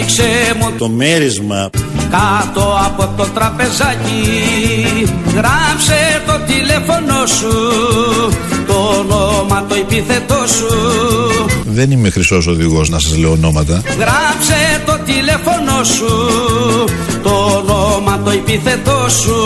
Ρίξε μου το μέρισμα κάτω από το τραπεζάκι. Γράψε το τηλέφωνο σου, το όνομα το επίθετό σου. Δεν είμαι χρυσός οδηγός να σας λέω ονόματα. Γράψε το τηλέφωνο σου, το όνομα το επίθετό σου.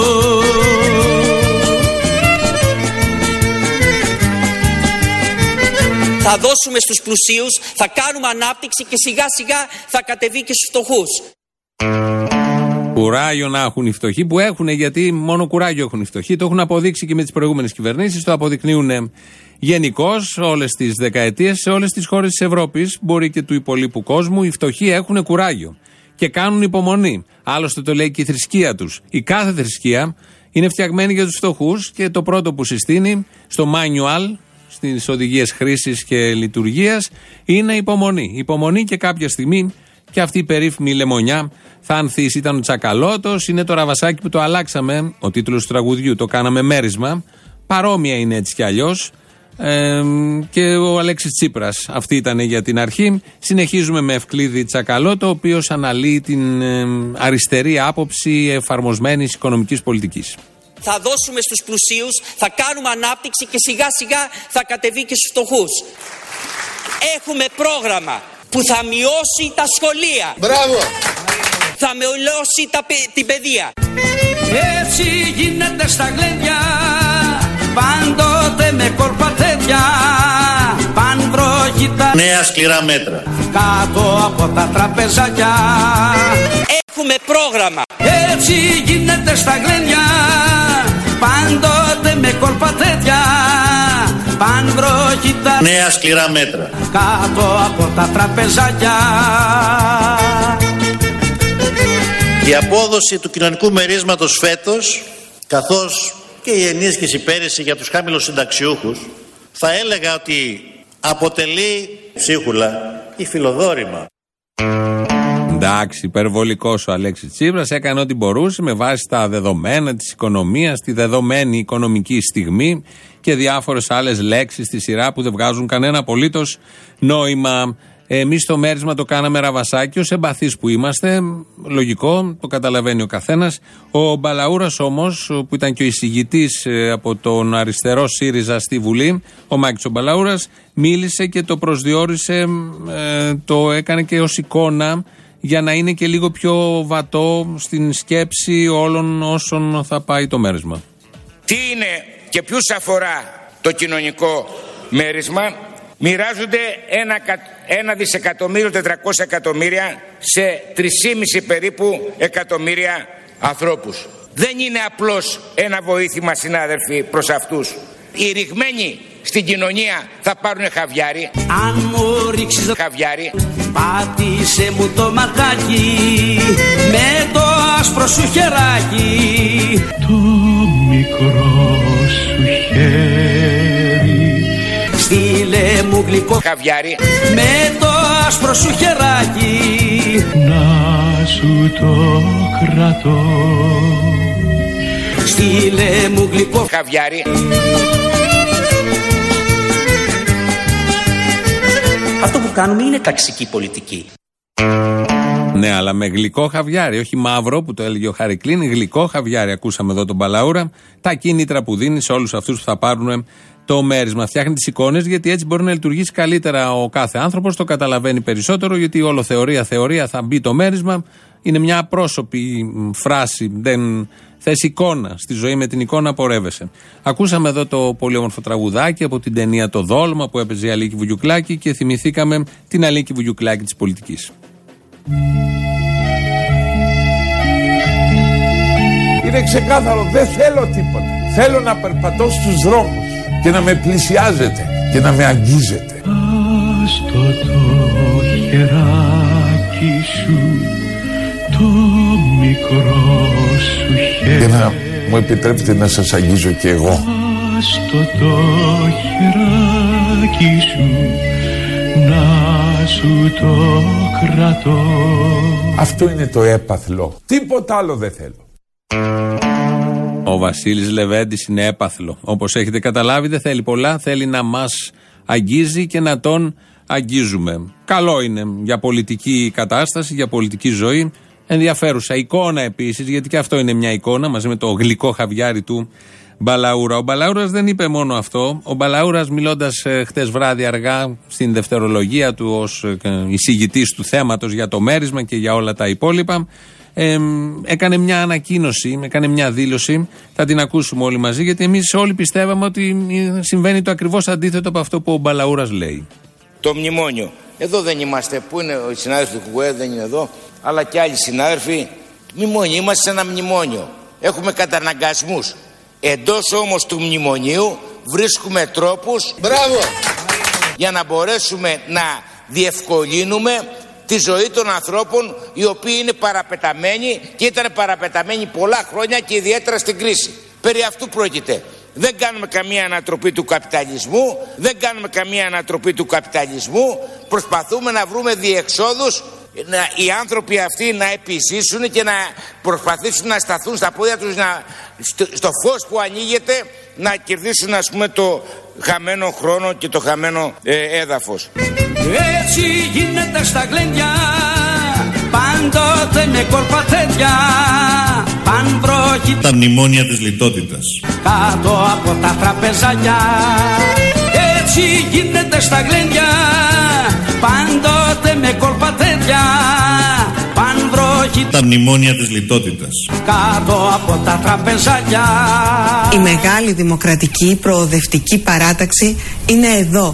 Θα δώσουμε στους πλουσίους, θα κάνουμε ανάπτυξη και σιγά σιγά θα κατεβεί και στους φτωχούς. Κουράγιο να έχουν οι φτωχοί, που έχουν, γιατί μόνο κουράγιο έχουν οι φτωχοί. Το έχουν αποδείξει και με τις προηγούμενες κυβερνήσεις, το αποδεικνύουν γενικώς όλες τις δεκαετίες σε όλες τις χώρες της Ευρώπης, μπορεί και του υπολείπου κόσμου. Οι φτωχοί έχουν κουράγιο και κάνουν υπομονή. Άλλωστε το λέει και η θρησκεία τους. Η κάθε θρησκεία είναι φτιαγμένη για τους φτωχούς και το πρώτο που συστήνει στο manual, στις οδηγίες χρήσης και λειτουργίας, είναι υπομονή. Υπομονή και κάποια στιγμή και αυτή η περίφημη λεμονιά θα ανθίσει. Ήταν ο Τσακαλώτος, είναι το Ραβασάκι που το αλλάξαμε, ο τίτλος του τραγουδιού, το κάναμε μέρισμα. Παρόμοια είναι έτσι κι αλλιώς. Και ο Αλέξης Τσίπρας. Αυτή ήταν για την αρχή. Συνεχίζουμε με Ευκλήδη Τσακαλώτο, ο οποίος αναλύει την αριστερή άποψη εφαρμοσμένης οικονομικής πολιτικής. Θα δώσουμε στους πλουσίους, θα κάνουμε ανάπτυξη και σιγά σιγά θα κατεβεί και στους φτωχούς. Έχουμε πρόγραμμα που θα μειώσει τα σχολεία. Μπράβο! Θα μειώσει την παιδεία. Έτσι γίνεται στα γλέντια, πάντοτε με κόλπα τέτοια. Πανβρόχητα νέα σκληρά μέτρα κάτω από τα τραπεζάκια. Έχουμε πρόγραμμα. Έτσι γίνεται στα γλέντια, πάντοτε με κόλπα τέτοια. Πανβρόχητα νέα σκληρά μέτρα κάτω από τα τραπεζάκια. Η απόδοση του κοινωνικού μερίσματος φέτος, καθώς και η ενίσχυση πέρυσι για τους χαμηλοσυνταξιούχους, θα έλεγα ότι αποτελεί ψίχουλα ή φιλοδόρημα. Εντάξει, υπερβολικός ο Αλέξης Τσίπρας, έκανε ό,τι μπορούσε με βάση τα δεδομένα της οικονομίας, τη δεδομένη οικονομική στιγμή και διάφορες άλλες λέξεις στη σειρά που δεν βγάζουν κανένα απολύτως νόημα. Εμείς το μέρισμα το κάναμε ραβασάκι, ως εμπαθείς που είμαστε, λογικό, το καταλαβαίνει ο καθένας. Ο Μπαλαούρας όμως, που ήταν και ο εισηγητής από τον αριστερό ΣΥΡΙΖΑ στη Βουλή, ο Μάκης ο Μπαλαούρας, μίλησε και το προσδιορίσε, το έκανε και ως εικόνα, για να είναι και λίγο πιο βατό στην σκέψη όλων όσων θα πάει το μέρισμα. Τι είναι και ποιους αφορά το κοινωνικό μέρισμα? Μοιράζονται 1.400.000.000 σε 3,5 περίπου εκατομμύρια ανθρώπους. Δεν είναι απλώς ένα βοήθημα, συνάδελφοι, προς αυτούς. Οι ρηγμένοι στην κοινωνία θα πάρουν χαβιάρι. Αν μου ρίξεις χαβιάρι, πάτησε μου το ματάκι με το άσπρο σου χεράκι. Το μικρό σου χέρι, στείλε μου γλυκό χαβιάρι με το άσπρο σου χεράκι. να σου το κρατώ. Στείλε μου γλυκό χαβιάρι. Αυτό που κάνουμε είναι ταξική πολιτική. Ναι, αλλά με γλυκό χαβιάρι, όχι μαύρο που το έλεγε ο Χαρικλίν, γλυκό χαβιάρι. Ακούσαμε εδώ τον Μπαλαούρα, τα κίνητρα που δίνει σε όλους αυτούς που θα πάρουν το μέρισμα. Φτιάχνει τις εικόνες, γιατί έτσι μπορεί να λειτουργήσει καλύτερα ο κάθε άνθρωπος, το καταλαβαίνει περισσότερο, γιατί όλο θεωρία θα μπει το μέρισμα. Είναι μια απρόσωπη φράση, δεν θες εικόνα. Στη ζωή με την εικόνα πορεύεσαι. Ακούσαμε εδώ το πολύ όμορφο τραγουδάκι από την ταινία Το Δόλμα που έπαιζε η Αλίκη Βουγιουκλάκη και θυμηθήκαμε την Αλίκη Βουγιουκλάκη της πολιτικής. Είναι ξεκάθαρο, δεν θέλω τίποτα. Θέλω να περπατώ στους δρόμους και να με πλησιάζετε και να με αγγίζετε. Άστο το χεράκι σου, το μικρό σου χέρι, Και να μου επιτρέπετε να σας αγγίζω και εγώ. άστο το χεράκι σου, να σου το κρατώ. Αυτό είναι το έπαθλο. Τίποτα άλλο δεν θέλω. Ο Βασίλης Λεβέντης είναι έπαθλο. Όπως έχετε καταλάβει, δεν θέλει πολλά. Θέλει να μας αγγίζει και να τον αγγίζουμε. Καλό είναι για πολιτική κατάσταση, για πολιτική ζωή. Ενδιαφέρουσα εικόνα επίσης, γιατί και αυτό είναι μια εικόνα μαζί με το γλυκό χαβιάρι του Μπαλαούρα. Ο Μπαλαούρας δεν είπε μόνο αυτό. Ο Μπαλαούρας, μιλώντας χτες βράδυ αργά στην δευτερολογία του ως εισηγητής του θέματος για το μέρισμα και για όλα τα υπόλοιπα, έκανε μια ανακοίνωση, έκανε μια δήλωση. Θα την ακούσουμε όλοι μαζί, γιατί εμείς όλοι πιστεύαμε ότι συμβαίνει το ακριβώς αντίθετο από αυτό που ο Μπαλαούρας λέει. Το μνημόνιο. Εδώ δεν είμαστε. Πού είναι ο συνάδελφος του ΚΟΕ, δεν είναι εδώ. Αλλά και άλλοι συνάδελφοι. Μνημόνιο. Είμαστε σε ένα μνημόνιο. Έχουμε καταναγκασμούς. Εντός όμως του μνημονίου βρίσκουμε τρόπους. Μπράβο! Για να μπορέσουμε να διευκολύνουμε τη ζωή των ανθρώπων, οι οποίοι είναι παραπεταμένοι και ήταν παραπεταμένοι πολλά χρόνια και ιδιαίτερα στην κρίση. Περί αυτού πρόκειται. Δεν κάνουμε καμία ανατροπή του καπιταλισμού, δεν κάνουμε καμία ανατροπή του καπιταλισμού, προσπαθούμε να βρούμε διεξόδους, οι άνθρωποι αυτοί να επιζήσουν και να προσπαθήσουν να σταθούν στα πόδια τους, στο φως που ανοίγεται, να κερδίσουν, ας πούμε, το χαμένο χρόνο και το χαμένο έδαφος. Έτσι γίνεται στα γλέντια, πάντοτε με κορπατέτια, πανπρόκειται τα μνημόνια της λιτότητας κάτω από τα τραπεζάκια. Έτσι γίνεται στα γλέντια, πάντοτε με κορπατέτια, πανπρόκειται τα μνημόνια της λιτότητας κάτω από τα τραπεζάκια. Η μεγάλη δημοκρατική προοδευτική παράταξη είναι εδώ.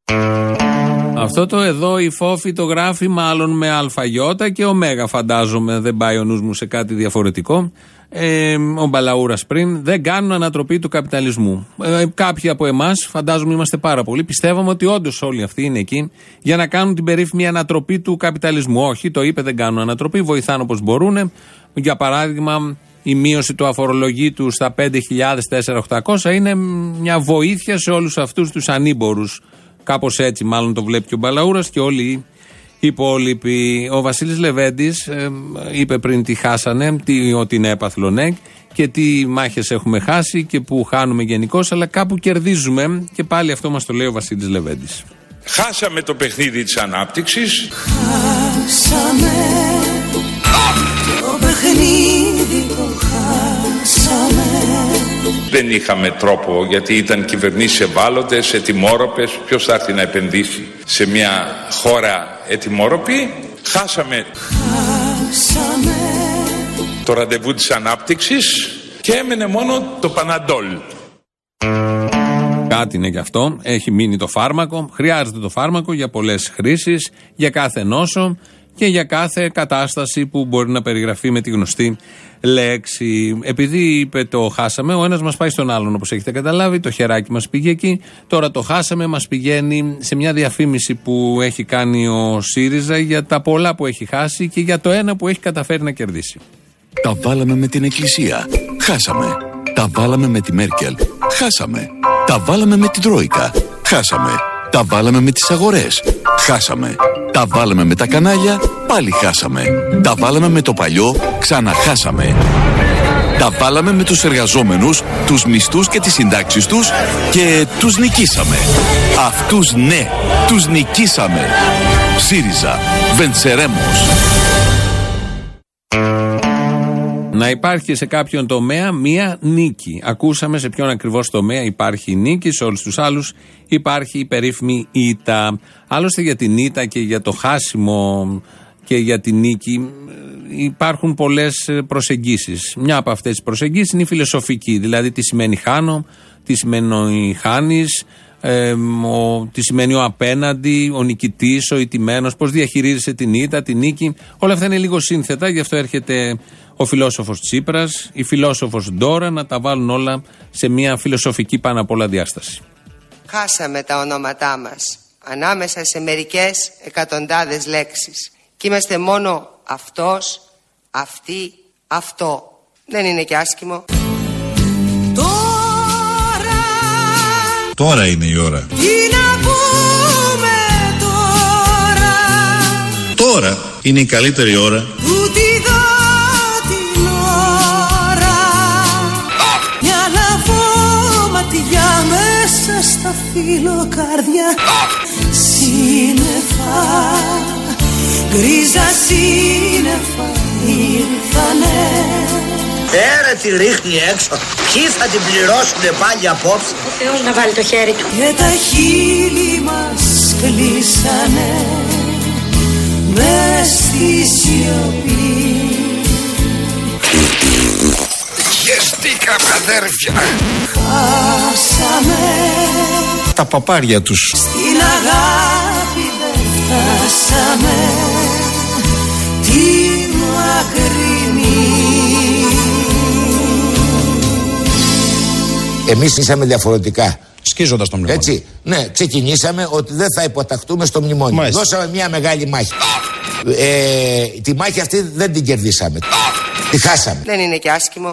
Αυτό το εδώ η Φόφη το γράφει μάλλον με αλφαγιώτα και ωμέγα, φαντάζομαι, δεν πάει ο νους μου σε κάτι διαφορετικό. Ο Μπαλαούρας πριν, δεν κάνουν ανατροπή του καπιταλισμού. Κάποιοι από εμάς, φαντάζομαι είμαστε πάρα πολλοί, πιστεύαμε ότι όντως όλοι αυτοί είναι εκεί για να κάνουν την περίφημη ανατροπή του καπιταλισμού. Όχι, το είπε, δεν κάνουν ανατροπή, βοηθάνε όπως μπορούν. Για παράδειγμα, η μείωση του αφορολογήτου στα 5.400 είναι μια βοήθεια σε όλους αυτούς τους ανήμπορους. Κάπως έτσι μάλλον το βλέπει και ο Μπαλαούρας και όλοι οι υπόλοιποι. Ο Βασίλης Λεβέντης είπε πριν τι χάσανε, ότι είναι έπαθλο ΝΕΚ και τι μάχες έχουμε χάσει και που χάνουμε γενικώς, αλλά κάπου κερδίζουμε, και πάλι αυτό μας το λέει ο Βασίλης Λεβέντης. Χάσαμε το παιχνίδι της ανάπτυξης. Χάσαμε το παιχνίδι, το χάσαμε. Δεν είχαμε τρόπο, γιατί ήταν κυβερνήσεις ευάλωτες, ετοιμόρροπες. Ποιος θα έρθει να επενδύσει σε μια χώρα ετοιμόρροπη? Χάσαμε το ραντεβού της ανάπτυξης και έμενε μόνο το Παναντόλ. Κάτι είναι γι' αυτό. Έχει μείνει το φάρμακο. Χρειάζεται το φάρμακο για πολλές χρήσεις, για κάθε νόσο και για κάθε κατάσταση που μπορεί να περιγραφεί με τη γνωστή λέξη. Επειδή είπε το χάσαμε, ο ένας μας πάει στον άλλον, όπως έχετε καταλάβει. Το χεράκι μας πήγε εκεί. Τώρα το χάσαμε μας πηγαίνει σε μια διαφήμιση που έχει κάνει ο ΣΥΡΙΖΑ για τα πολλά που έχει χάσει και για το ένα που έχει καταφέρει να κερδίσει. Τα βάλαμε με την Εκκλησία. Χάσαμε. Τα βάλαμε με τη Μέρκελ. Χάσαμε. Τα βάλαμε με την Τρόικα. Χάσαμε. Τα βάλαμε με τις αγορές. Χάσαμε. Τα βάλαμε με τα κανάλια. Πάλι χάσαμε. Τα βάλαμε με το παλιό. Ξαναχάσαμε. Τα βάλαμε με τους εργαζόμενους, τους μισθούς και τις συντάξεις τους και τους νικήσαμε. Αυτούς ναι, τους νικήσαμε. ΣΥΡΙΖΑ. Βεντσερέμος. Να υπάρχει σε κάποιον τομέα μία νίκη. Ακούσαμε σε ποιον ακριβώς τομέα υπάρχει νίκη, σε όλους τους άλλους υπάρχει η περίφημη ήττα. Άλλωστε για την ήττα και για το χάσιμο και για την νίκη υπάρχουν πολλές προσεγγίσεις. Μια από αυτές τις προσεγγίσεις είναι η φιλοσοφική, δηλαδή τι σημαίνει χάνω, τι σημαίνει χάνεις, τι σημαίνει ο απέναντι, ο νικητής, ο ηττημένος, πώς διαχειρίζεσαι την ήττα, την νίκη. Όλα αυτά είναι λίγο σύνθετα, γι' αυτό έρχεται ο φιλόσοφος Τσίπρας, η φιλόσοφος Ντόρα να τα βάλουν όλα σε μια φιλοσοφική πάνω απ' όλα διάσταση. Χάσαμε τα ονόματά μας ανάμεσα σε μερικές εκατοντάδες λέξεις και είμαστε μόνο αυτός, αυτή, αυτό. Δεν είναι και άσχημο. Τώρα είναι η ώρα. Τι να πούμε τώρα? Τώρα είναι η καλύτερη ώρα. Τούτη εδώ την ώρα. Μια λαβώματιά μέσα στα φιλοκάρδια. Συνεχώς γκρίζα σύννεφα ήρθανε. Έρε τη ρίχνει έξω. Ποιοι θα την πληρώσουνε πάλι απόψε? Ο Θεός να βάλει το χέρι του. Και τα χείλη μας κλείσανε μες στη σιωπή. Γεστήκαμε αδέρφια. Χάσαμε τα παπάρια τους. στην αγάπη δεν φτάσαμε τη μακρινή. Εμείς είσαμε διαφορετικά. Σκίζοντας το μνημόνιο. Έτσι, ναι, ξεκινήσαμε ότι δεν θα υποταχτούμε στο μνημόνιο. Μάλιστα. Δώσαμε μια μεγάλη μάχη. Τη μάχη αυτή δεν την κερδίσαμε. Τη χάσαμε. Δεν είναι και άσχημο.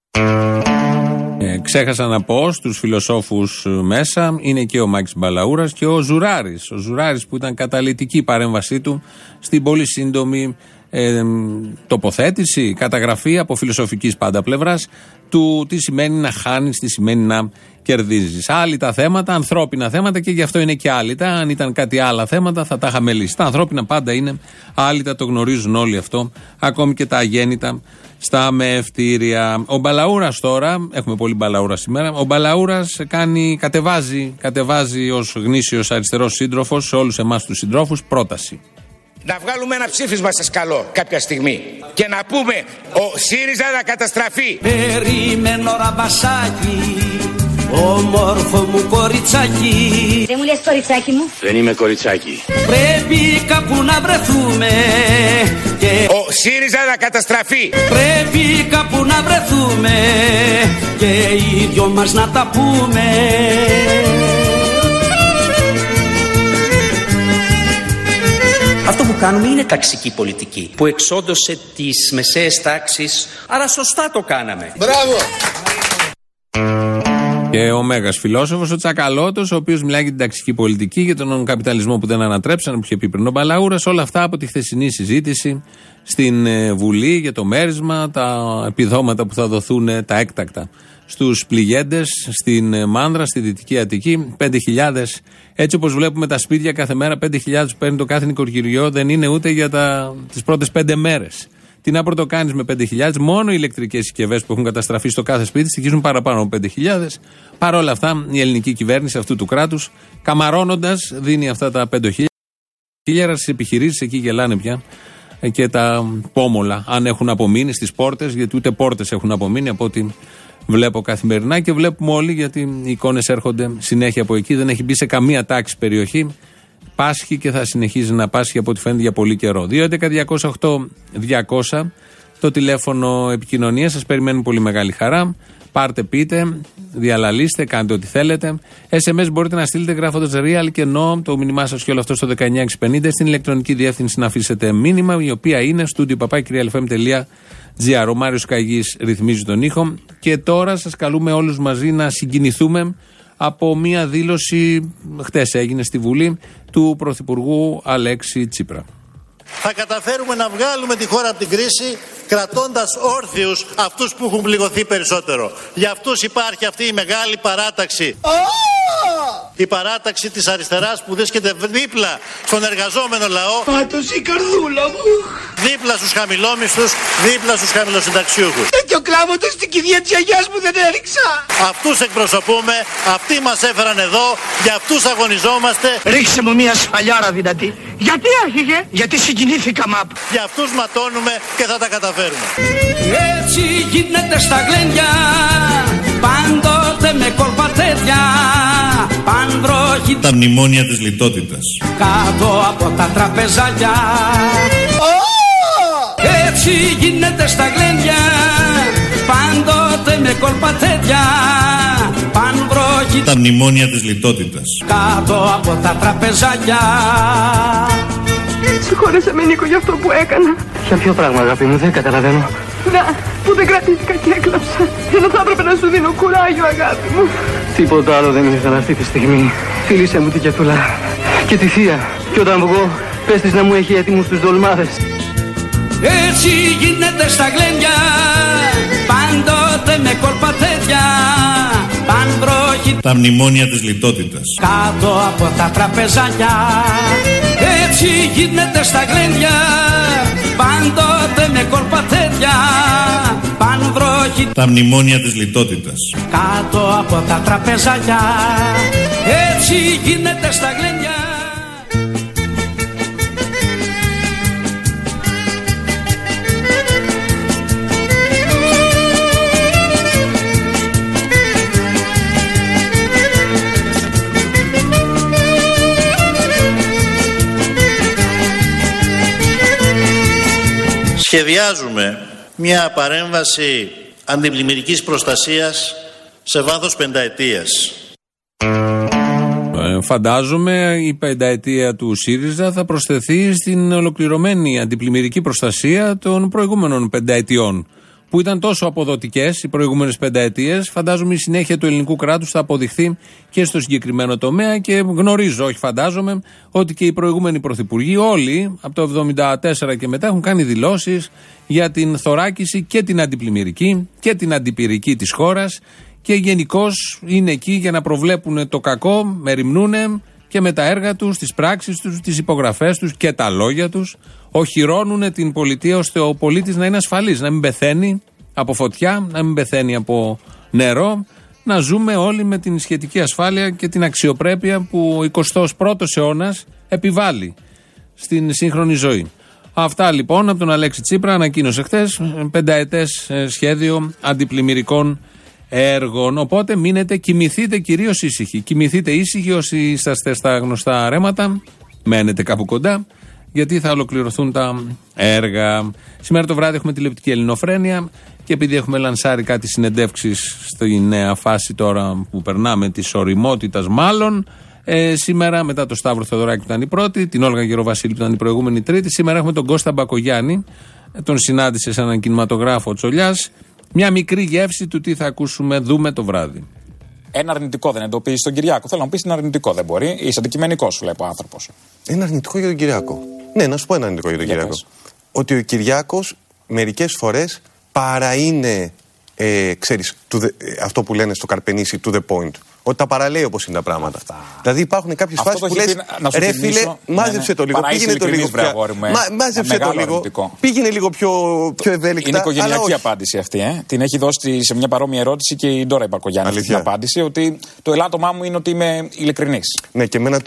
Ξέχασα να πω στους φιλοσόφους μέσα, είναι και ο Μάκης Μπαλαούρας και ο Ζουράρης. Ο Ζουράρης που ήταν καταλυτική η παρέμβασή του στην πολύ σύντομη τοποθέτηση, καταγραφή από φιλοσοφικής πάντα πλευράς του τι σημαίνει να χάνεις, τι σημαίνει να κερδίζεις. Άλυτα θέματα, ανθρώπινα θέματα και γι' αυτό είναι και άλυτα. Αν ήταν κάτι άλλα θέματα θα τα είχαμε λύσει. Τα ανθρώπινα πάντα είναι άλυτα, το γνωρίζουν όλοι αυτό, ακόμη και τα αγέννητα στα μεευτήρια. Ο Μπαλαούρας τώρα, έχουμε πολύ Μπαλαούρα σήμερα, ο Μπαλαούρας κατεβάζει ως γνήσιος αριστερός σύντροφος σε όλους εμάς τους συντρόφους πρόταση. Να βγάλουμε ένα ψήφισμα σας καλώ κάποια στιγμή και να πούμε ο ΣΥΡΙΖΑ να καταστραφεί. Περιμένω ραμπασάκι, όμορφο μου κοριτσάκι. Δεν μου λες κοριτσάκι μου? Δεν είμαι κοριτσάκι. Πρέπει κάπου να βρεθούμε και Ο ΣΥΡΙΖΑ να καταστραφεί. πρέπει κάπου να βρεθούμε και οι δυο μας να τα πούμε. Αυτό που κάνουμε είναι ταξική πολιτική που εξόντωσε τις μεσαίες τάξεις, άρα σωστά το κάναμε. Μπράβο! Και ο μέγας φιλόσοφος, ο Τσακαλώτος, ο οποίος μιλάει για την ταξική πολιτική, για τον καπιταλισμό που δεν ανατρέψαν, που είχε πει πριν ο Μπαλαούρας, όλα αυτά από τη χθεσινή συζήτηση στην Βουλή για το μέρισμα, τα επιδόματα που θα δοθούν, τα έκτακτα, στους πληγέντες στην Μάνδρα, στη Δυτική Αττική, 5.000. Έτσι όπως βλέπουμε τα σπίτια κάθε μέρα, 5.000 που παίρνει το κάθε νοικοκυριό, δεν είναι ούτε για τις πρώτες 5 μέρες. Τι να πρωτοκάνεις με 5.000, μόνο οι ηλεκτρικές συσκευές που έχουν καταστραφεί στο κάθε σπίτι στοιχίζουν παραπάνω από 5.000. Παρ' όλα αυτά, η ελληνική κυβέρνηση αυτού του κράτους, καμαρώνοντας, δίνει αυτά τα 5.000 στις επιχειρήσεις, εκεί γελάνε πια. Και τα πόμολα, αν έχουν απομείνει στις πόρτες, γιατί ούτε πόρτες έχουν απομείνει από ό,τι βλέπω καθημερινά και βλέπουμε όλοι, γιατί οι εικόνες έρχονται συνέχεια από εκεί. Δεν έχει μπει σε καμία τάξη περιοχή. Πάσχει και θα συνεχίζει να πάσχει από ό,τι φαίνεται για πολύ καιρό. 2.11.208.200 το τηλέφωνο επικοινωνίας. Σας περιμένουν πολύ μεγάλη χαρά. Πάρτε, πείτε, διαλαλήστε, κάντε ό,τι θέλετε. SMS μπορείτε να στείλετε γράφοντας real και no το μήνυμά σας και όλο αυτό στο 19650 στην ηλεκτρονική διεύθυνση να αφήσετε μήνυμα, η οποία είναι studio@realfm.gr. Ο Μάριος Καγής ρυθμίζει τον ήχο και τώρα σας καλούμε όλους μαζί να συγκινηθούμε από μια δήλωση, χτες έγινε στη Βουλή, του Πρωθυπουργού Αλέξη Τσίπρα. Θα καταφέρουμε να βγάλουμε τη χώρα από την κρίση κρατώντας όρθιους αυτούς που έχουν πληγωθεί περισσότερο. Για αυτούς υπάρχει αυτή η μεγάλη παράταξη. Η παράταξη της αριστεράς που βρίσκεται δίπλα στον εργαζόμενο λαό. Πάτος η καρδούλα μου. Δίπλα στους χαμηλόμισθους, δίπλα στους χαμηλοσυνταξιούχους. Τέτοιο κλάβο στην κηδεία της γιαγιάς μου δεν έριξα. Αυτούς εκπροσωπούμε, αυτοί μας έφεραν εδώ, για αυτούς αγωνιζόμαστε. Ρίξε μου μια σφαλιάρα δυνατή. Γιατί άρχιγε? Γιατί συγκινήθηκα μαπ. Για αυτούς ματώνουμε και θα τα καταφέρουμε. Έτσι γίνεται στα γλένια, πάντοτε με κορπατέδια, πανδρόχοι Τα μνημόνια της λιτότητας. κάτω από τα τραπεζάκια. Έτσι γίνεται στα γλένια, πάντοτε με κορπατέδια, πανδρόχοι Τα μνημόνια της λιτότητας. κάτω από τα τραπεζάκια. Συγχώρεσαι με, Νίκο, για αυτό που έκανα. Για ποιο πράγμα, αγάπη μου, δεν καταλαβαίνω. Να, που δεν κρατήθηκα και έκλαψα. Ενώ θα έπρεπε να σου δίνω κουράγιο, αγάπη μου. Τίποτα άλλο δεν ήθελα αυτή τη στιγμή. Φίλησε μου την Κετούλα και τη θεία. Και όταν βγω, πες της να μου έχει έτοιμους τους δολμάδες. Έτσι γίνεται στα γλένια, πάντοτε με κορπατέδια, πανδρόχοι Τα μνημόνια της λιτότητας. κάτω από τα τραπεζάκια. Έτσι Έτσι γίνεται στα γλέντια, πάντοτε με κολπαθέτια, παν βροχή. Τα μνημόνια της λιτότητας. Κάτω από τα τραπεζάκια, έτσι γίνεται στα γλέντια. Σχεδιάζουμε μια παρέμβαση αντιπλημμυρικής προστασίας σε βάθος 5 ετίας. Φαντάζομαι η 5 ετία του ΣΥΡΙΖΑ θα προσθεθεί στην ολοκληρωμένη αντιπλημμυρική προστασία των προηγούμενων 5 ετιών, που ήταν τόσο αποδοτικές οι προηγούμενες 5 ετίες. Φαντάζομαι η συνέχεια του ελληνικού κράτους θα αποδειχθεί και στο συγκεκριμένο τομέα και γνωρίζω, όχι φαντάζομαι, ότι και οι προηγούμενοι πρωθυπουργοί όλοι από το 1974 και μετά έχουν κάνει δηλώσεις για την θωράκιση και την αντιπλημμυρική και την αντιπυρική της χώρας και γενικώς είναι εκεί για να προβλέπουν το κακό, μεριμνούνε και με τα έργα τους, τις πράξεις τους, τις υπογραφές τους και τα λόγια τους οχυρώνουν την πολιτεία ώστε ο πολίτης να είναι ασφαλής, να μην πεθαίνει από φωτιά, να μην πεθαίνει από νερό, να ζούμε όλοι με την σχετική ασφάλεια και την αξιοπρέπεια που ο 21ος αιώνας επιβάλλει στην σύγχρονη ζωή. Αυτά λοιπόν από τον Αλέξη Τσίπρα ανακοίνωσε χθες 5 ετές σχέδιο αντιπλημμυρικών έργων. Οπότε μείνετε, κοιμηθείτε κυρίως ήσυχοι. Κοιμηθείτε ήσυχοι όσοι είσαστε στα γνωστά ρέματα, μένετε κάπου κοντά, γιατί θα ολοκληρωθούν τα έργα. Σήμερα το βράδυ έχουμε τηλεοπτική ελληνοφρένεια και επειδή έχουμε λανσάρει κάτι συνεντεύξεις στη νέα φάση τώρα που περνάμε της ωριμότητας μάλλον, σήμερα μετά το Σταύρο Θεοδωράκη που ήταν η πρώτη, την Όλγα Γεροβασίλη που ήταν η προηγούμενη τρίτη, σήμερα έχουμε τον Κώστα Μπακογιάννη, τον συνάντησε σε έναν κινηματογράφο ο Τσολιάς. Μια μικρή γεύση του τι θα ακούσουμε, δούμε το βράδυ. Ένα αρνητικό δεν εντοπίζει τον Κυριάκο. Θέλω να πει είναι αρνητικό, δεν μπορεί. Είσαι αντικειμενικό, σου λέει ο άνθρωπο. Ένα αρνητικό για τον Κυριάκο. Ναι, να σου πω ένα αρνητικό για τον Κυριάκο. Ότι ο Κυριάκος μερικές φορές παρά είναι, ξέρεις, αυτό που λένε στο Καρπενήσι, to the point. Ότι τα παραλέει όπως είναι τα πράγματα. Δηλαδή υπάρχουν κάποιες φάσεις που λες, ρε φίλε, μάζεψε το λίγο, πήγαινε το λίγο πια. Μάζεψε το λίγο, πήγαινε λίγο πιο ευέλικτα. Είναι οικογενειακή απάντηση αυτή. Την έχει δώσει σε μια παρόμοια ερώτηση και η Ντόρα Μπακογιάννη την απάντηση, ότι το ελάττωμά μου είναι ότι είμαι ειλικρινής. Ναι, και εμένα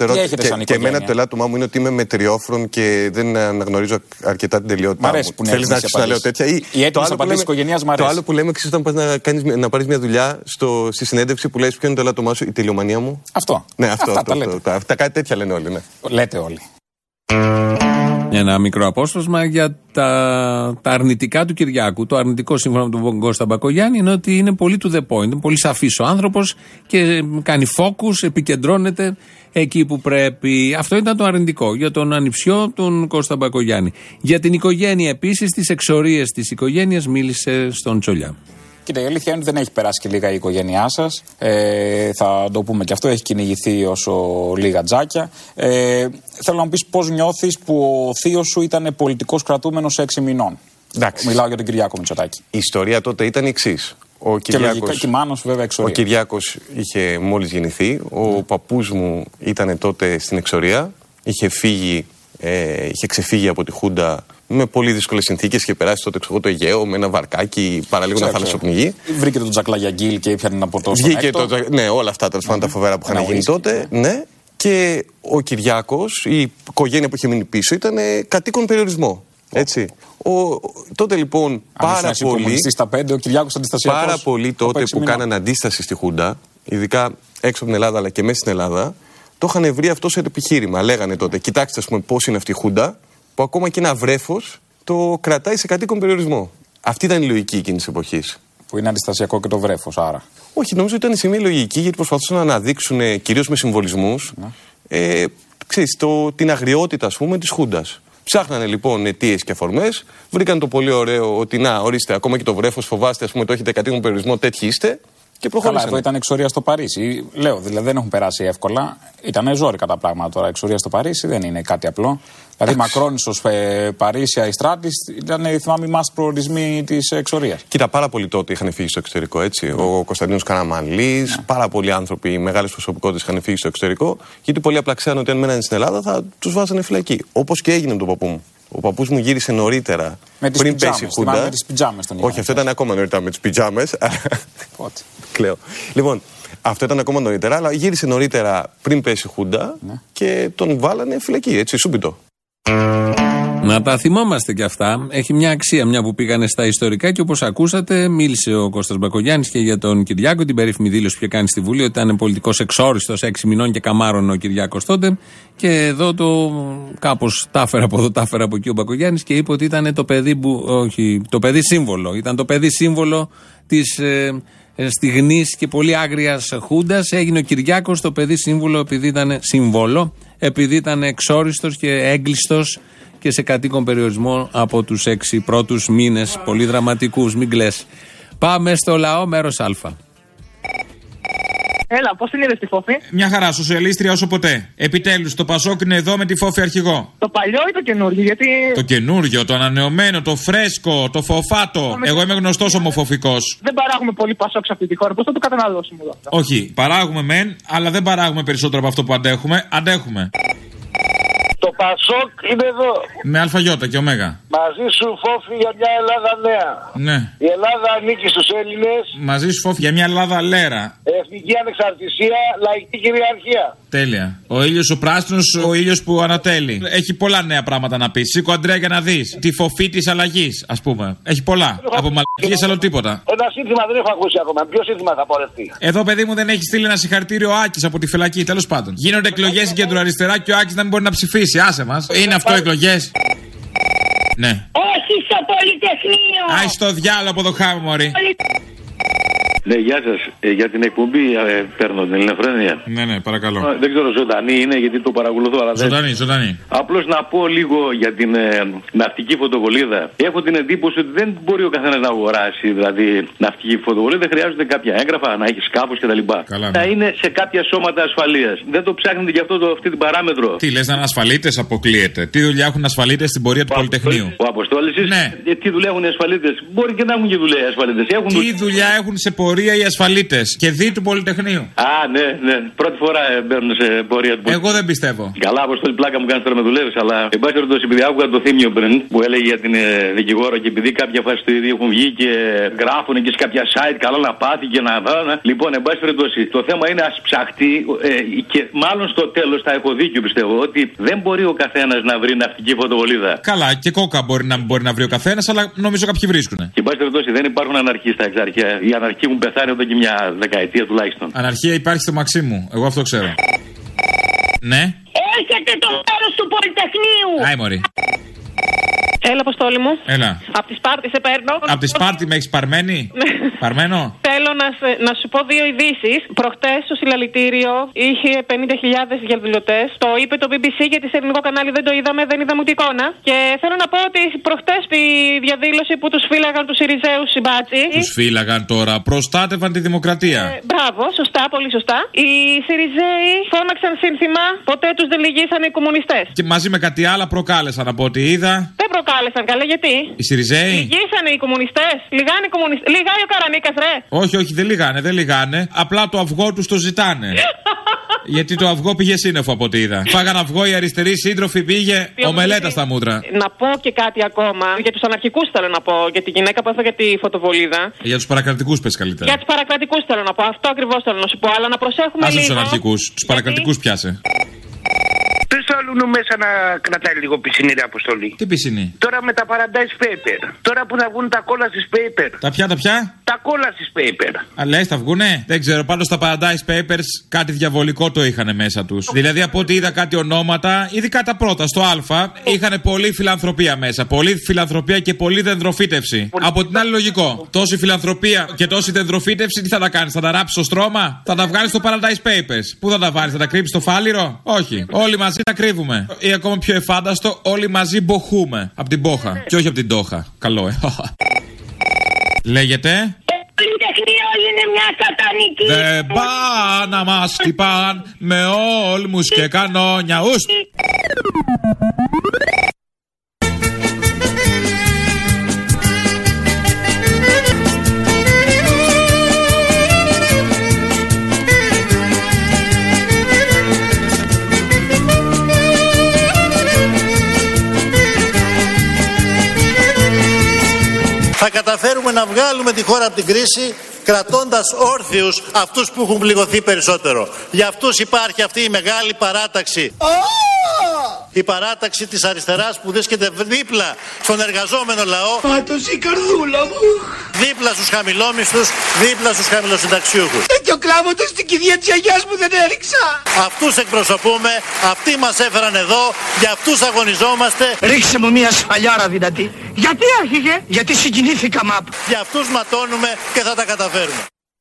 το ελάττωμά μου είναι ότι είμαι μετριόφρον και δεν αναγνωρίζω αρκετά την τελειότητά μου. Θέλεις να λέω τέτοια? Η έτοιμη απαντήση οικογένειας μου αρέσει. Το άλλο που λέμε εξής, όταν πας να πάρεις μια δουλειά στη συνέντευξη που λες ποιο είναι το ελάττωμά σου, η τελειομανία μου. Αυτό. Ναι, αυτά κάτι τέτοια λένε όλοι. Ναι. Λέτε όλοι. Ένα μικρό απόσπασμα για τα αρνητικά του Κυριάκου. Το αρνητικό σύμφωνα με τον Κώστα Μπακογιάννη είναι ότι είναι πολύ to the point. Είναι πολύ σαφής ο άνθρωπος και κάνει focus, επικεντρώνεται εκεί που πρέπει. Αυτό ήταν το αρνητικό για τον ανιψιό τον Κώστα Μπακογιάννη. Για την οικογένεια επίσης, τις εξορίες της οικογένειας μίλησε στον Τσολιά. Κοίτα, η αλήθεια είναι ότι δεν έχει περάσει και λίγα η οικογένειά σας. Θα το πούμε και αυτό. Έχει κυνηγηθεί όσο λίγα τζάκια. Θέλω να μου πεις πώς νιώθεις που ο θείος σου ήταν πολιτικός κρατούμενος 6 μηνών. Εντάξει. Μιλάω για τον Κυριάκο Μητσοτάκη. Η ιστορία τότε ήταν η εξής. Και λογικά και η μάνα σου βέβαια εξορία. Ο Κυριάκος είχε μόλις γεννηθεί. Ο παππούς μου ήταν τότε στην εξορία. Είχε ξεφύγει από τη Χούντα με πολύ δύσκολες συνθήκες. Είχε περάσει τότε το Αιγαίο με ένα βαρκάκι παραλίγο να θαλασσοπνιγεί. Βρήκε τον Τζακλαγιαγκίλ και έπιανε να ποτό στον έκτο. Ναι, όλα αυτά τέλος πάντων τα φοβερά που είχαν γίνει τότε. Ναι. Και ο Κυριάκος, η οικογένεια που είχε μείνει πίσω ήταν κατοίκον περιορισμό. Έτσι. Τότε λοιπόν πάρα πολλοί τότε που κάνανε αντίσταση στη Χούντα, ειδικά έξω από την Ελλάδα αλλά και μέσα στην Ελλάδα, το είχαν βρει αυτό σε επιχείρημα. Λέγανε τότε, κοιτάξτε πώς είναι αυτή η Χούντα, που ακόμα και ένα βρέφος το κρατάει σε κατοίκον περιορισμό. Αυτή ήταν η λογική εκείνης της εποχής. Που είναι αντιστασιακό και το βρέφος, άρα. Όχι, νομίζω ότι ήταν σε μια λογική γιατί προσπαθούσαν να αναδείξουν κυρίως με συμβολισμούς την αγριότητα, ας πούμε, της Χούντας. Ψάχνανε λοιπόν αιτίες και αφορμές, βρήκαν το πολύ ωραίο ότι να, ορίστε, ακόμα και το βρέφος φοβάστε, ας πούμε, το έχετε κατοίκον περιορισμό, τέτοιοι είστε. Και προχώρησαν. Καλά, εδώ ήταν εξορία στο Παρίσι. Λέω, δηλαδή δεν έχουν περάσει εύκολα. Ήταν ζόρικα τα πράγματα τώρα. Εξορία στο Παρίσι δεν είναι κάτι απλό. Δηλαδή, Μακρόνισσος, Παρίσι, Αϊστράτης ήταν, θυμάμαι, μας προορισμοί της εξορίας. Κοίτα, πάρα πολλοί τότε είχαν φύγει στο εξωτερικό, έτσι. Ο Κωνσταντίνος Καραμανλής, πάρα πολλοί άνθρωποι, μεγάλες προσωπικότητες είχαν φύγει στο εξωτερικό, γιατί πολλοί απλά ξέραν ότι αν μένανε στην Ελλάδα θα τους βάζανε φυλακή. Όπως και έγινε με τον παππού μου. Ο παππούς μου γύρισε νωρίτερα. Πριν πέσει η Χούντα. Με τις πιτζάμες τον Όχι, αυτό ήταν ακόμα νωρίτερα με τις πιτζάμες. Πότε. Κλαίω. Λοιπόν, αυτό ήταν ακόμα νωρίτερα, αλλά γύρισε νωρίτερα πριν πέσει η Χούντα και τον βάλανε φυλακή, έτσι, σούμπιτο. Να τα θυμόμαστε κι αυτά. Έχει μια αξία, μια που πήγανε στα ιστορικά και όπως ακούσατε, μίλησε ο Κώστας Μπακογιάννης και για τον Κυριάκο, την περίφημη δήλωση που είχε κάνει στη Βουλή ότι ήταν πολιτικός εξόριστος 6 μηνών και καμάρων ο Κυριάκος τότε. Και εδώ κάπως τα έφερα από εδώ, τα έφερα από εκεί ο Μπακογιάννης και είπε ότι ήταν το παιδί το παιδί σύμβολο. Ήταν το παιδί σύμβολο της στιγνής και πολύ άγριας Χούντας. Έγινε ο Κυριάκος το παιδί σύμβολο επειδή ήταν εξόριστος και έγκλειστος και σε κατοίκον περιορισμό από τους 6 πρώτους μήνες, πολύ δραματικούς, μην κλαις. Πάμε στο λαό, μέρος Α. Έλα, πώς την είδες τη Φόφη? Μια χαρά, σοσιαλίστρια όσο ποτέ. Επιτέλους, το Πασόκ είναι εδώ με τη Φόφη αρχηγό. Το παλιό ή το καινούργιο, γιατί. Το καινούργιο, το ανανεωμένο, το φρέσκο, το φοφάτο. Εγώ είμαι γνωστός ομοφοφικός. Δεν παράγουμε πολύ Πασόκ σε αυτή τη χώρα, πώς θα το καταναλώσουμε εδώ? Όχι, παράγουμε μεν, αλλά δεν παράγουμε περισσότερο από αυτό που αντέχουμε. Αντέχουμε. Το Πασόκ είναι εδώ. Με αλφαγιώτα και ωμέγα. Μαζί σου, Φόφη, για μια Ελλάδα νέα. Ναι. Η Ελλάδα ανήκει στους Έλληνες. Μαζί σου, Φόφη, για μια Ελλάδα λέρα. Εθνική ανεξαρτησία, λαϊκή κυριαρχία. Τέλεια. Ο ήλιος ο πράσινος, ο ήλιος που ανατέλει. Έχει πολλά νέα πράγματα να πει. Σήκω, Αντρέα, για να δεις. Τη Φοφή της αλλαγής, ας πούμε. Έχει πολλά. Από μαλακίες, άλλο τίποτα. Ένα σύνθημα δεν έχω ακούσει ακόμα. Ποιο σύνθημα θα πορευτεί? Εδώ, παιδί μου, δεν έχει στείλει ένα συγχαρητήριο ο Άκης από τη φυλακή. Τέλος πάντων. Γίνονται εκλογές στην κεντροαριστερά και ο Άκης να μην μπορεί να ψηφίσει. Άσε μας. Είναι αυτό εκλογές? Ναι. Όχι στο Πολυτεχνείο. Άι στο διάλογο από το χάμι, μωρή. Ναι, γεια σας. Για την εκπομπή παίρνω την Ελληνοφρένεια. Ναι, παρακαλώ. Δεν ξέρω ζωντανή είναι γιατί το παρακολουθώ. Αλλά ζωντανή. Απλώς να πω λίγο για την ναυτική φωτοβολίδα. Έχω την εντύπωση ότι δεν μπορεί ο καθένας να αγοράσει δηλαδή ναυτική φωτοβολίδα. Χρειάζονται κάποια έγγραφα, να έχει σκάφος κτλ. Θα είναι σε κάποια σώματα ασφαλείας. Δεν το ψάχνετε γι' αυτό αυτή την παράμετρο. Τι λες, να είναι ασφαλίτες? Αποκλείεται. Τι δουλειά έχουν ασφαλίτες στην πορεία του Πολυτεχνείου? Ο Αποστόλης. Ναι. Τι δουλειά έχουν οι ασφαλίτες? Μπορεί και να έχουν και δουλειά οι ασφαλίτες. Τι δουλειά έχουν σε πορεία οι ασφαλίτες και δι του Πολυτεχνείου? Ναι. Πρώτη φορά μπαίνουν σε πορεία του Πολυτεχνείου. Εγώ δεν πιστεύω. Καλά, Αποστόλη, πλάκα μου κάνει τώρα με δουλεύει, αλλά εν πάση περιπτώσει, επειδή άκουγα το Θήμιο πριν που έλεγε για την δικηγόρο και επειδή κάποια φάση του ίδιου έχουν βγει και γράφουν και σε κάποια site, καλά να πάθει και να. Λοιπόν, εν πάση περιπτώσει, το θέμα είναι ας ψαχτεί και μάλλον στο τέλος θα έχω δίκιο, πιστεύω, ότι δεν μπορεί ο καθένας να βρει ναυτική φωτοβολίδα. Καλά, και κόκα μπορεί να βρει ο καθένας, αλλά νομίζω κάποιοι βρίσκουν. Και εν πάση περιπτώσει, δεν υπάρχουν αναρχοί στα εξαρχεία. Οι αναρχοί έχουν πεθάνει εδώ και μια δεκαετία τουλάχιστον. Αναρχία υπάρχει στο Μαξίμου. Εγώ αυτό ξέρω. Ναι. Έρχεται το μέρος του Πολυτεχνείου. Άι, μωρή. Έλα, Αποστόλη μου. Έλα. Από τη Σπάρτη σε παίρνω. Από τη Σπάρτη με έχεις παρμένη? Παρμένο. Θέλω να σου πω 2 ειδήσεις. Προχτές στο συλλαλητήριο είχε 50.000 διαδηλωτές. Το είπε το BBC γιατί σε ελληνικό κανάλι δεν το είδαμε, δεν είδαμε ούτε εικόνα. Και θέλω να πω ότι προχτές τη διαδήλωση που τους φύλαγαν τους Συριζέους συμπάτσι. Τους φύλαγαν τώρα, προστάτευαν τη δημοκρατία. Μπράβο, σωστά, πολύ σωστά. Οι Συριζέοι φώναξαν σύνθημα, ποτέ τους δεν λυγίσαν οι κομμουνιστές. Και μαζί με κάτι άλλο προκάλεσαν από ό,τι είδα. Δεν προκάλεσαν, καλά, γιατί? Οι Συριζέοι. Λυγίσανε οι κομμουνιστές. Λιγάνε οι κομμουνιστές. Λιγάει ο Καρανίκας, ρε. Όχι, δεν λιγάνε. Απλά το αυγό τους το ζητάνε. Γιατί το αυγό πήγε σύννεφο από ό,τι είδα. Φάγαν αυγό οι αριστεροί σύντροφοι, πήγε ομελέτα στα μούτρα. Να πω και κάτι ακόμα. Για τους αναρχικούς θέλω να πω. Για τη γυναίκα που έφαγε τη φωτοβολίδα. Για τους παρακρατικούς πες καλύτερα. Για τους παρακρατικούς θέλω να πω. Αυτό ακριβώς θέλω να σου πω. Αλλά να προσέχουμε λίγο. Άσε τους αναρχικούς. Τους παρακρατικούς πιάσε. Πες το αλλού μέσα να κρατάει λίγο πισινή, ρε Αποστολή. Τι πισινή? Τώρα με τα Paradise Paper. Τώρα που θα βγουν τα Collasis Paper. Τα ποια? Τα Collasis Paper. Λες, θα βγουνε? Δεν ξέρω. Πάντως τα Paradise Papers κάτι διαβολικό το είχαν μέσα τους. Δηλαδή από ό,τι είδα κάτι ονόματα, ειδικά τα πρώτα στο Α, είχαν πολλή φιλανθρωπία μέσα. Πολλή φιλανθρωπία και πολλή δενδροφύτευση. Από την άλλη λογικό. Τόση φιλανθρωπία και τόση δενδροφύτευση, τι θα τα κάνεις? Θα τα ράψεις στο στρώμα? Θα τα βγάλεις στο Paradise Papers? Πού θα τα βάλεις? Θα τα κρύψεις στο φάληρο? Όχι. Όλοι μαζί τα κρύβουμε. Ή ακόμα πιο εφάνταστο, όλοι μαζί μποχούμε. Από την Μπόχα. Και όχι από την Τόχα. Καλό, Λέγεται. Πολυτεχνείο είναι μια σατανική. Δεν πά να μας χτυπάν με όλμους και κανόνια. Θα καταφέρουμε να βγάλουμε τη χώρα από την κρίση κρατώντας όρθιους αυτούς που έχουν πληγωθεί περισσότερο. Για αυτούς υπάρχει αυτή η μεγάλη παράταξη. Η παράταξη της αριστεράς που βρίσκεται δίπλα στον εργαζόμενο λαό. Πάτωσε η καρδούλα μου. Δίπλα στους χαμηλόμισθους, δίπλα στους χαμηλοσυνταξιούχους. Τέτοιο κλάβοντα στην κηδεία της γιαγιάς μου δεν έριξα. Αυτούς εκπροσωπούμε, αυτοί μας έφεραν εδώ, για αυτούς αγωνιζόμαστε. Ρίξε μου μια σφαλιάρα δυνατή. Γιατί άρχιγε? Γιατί συγκινήθηκα μαπ. Για αυτούς ματώνουμε και θα τα καταφέρουμε.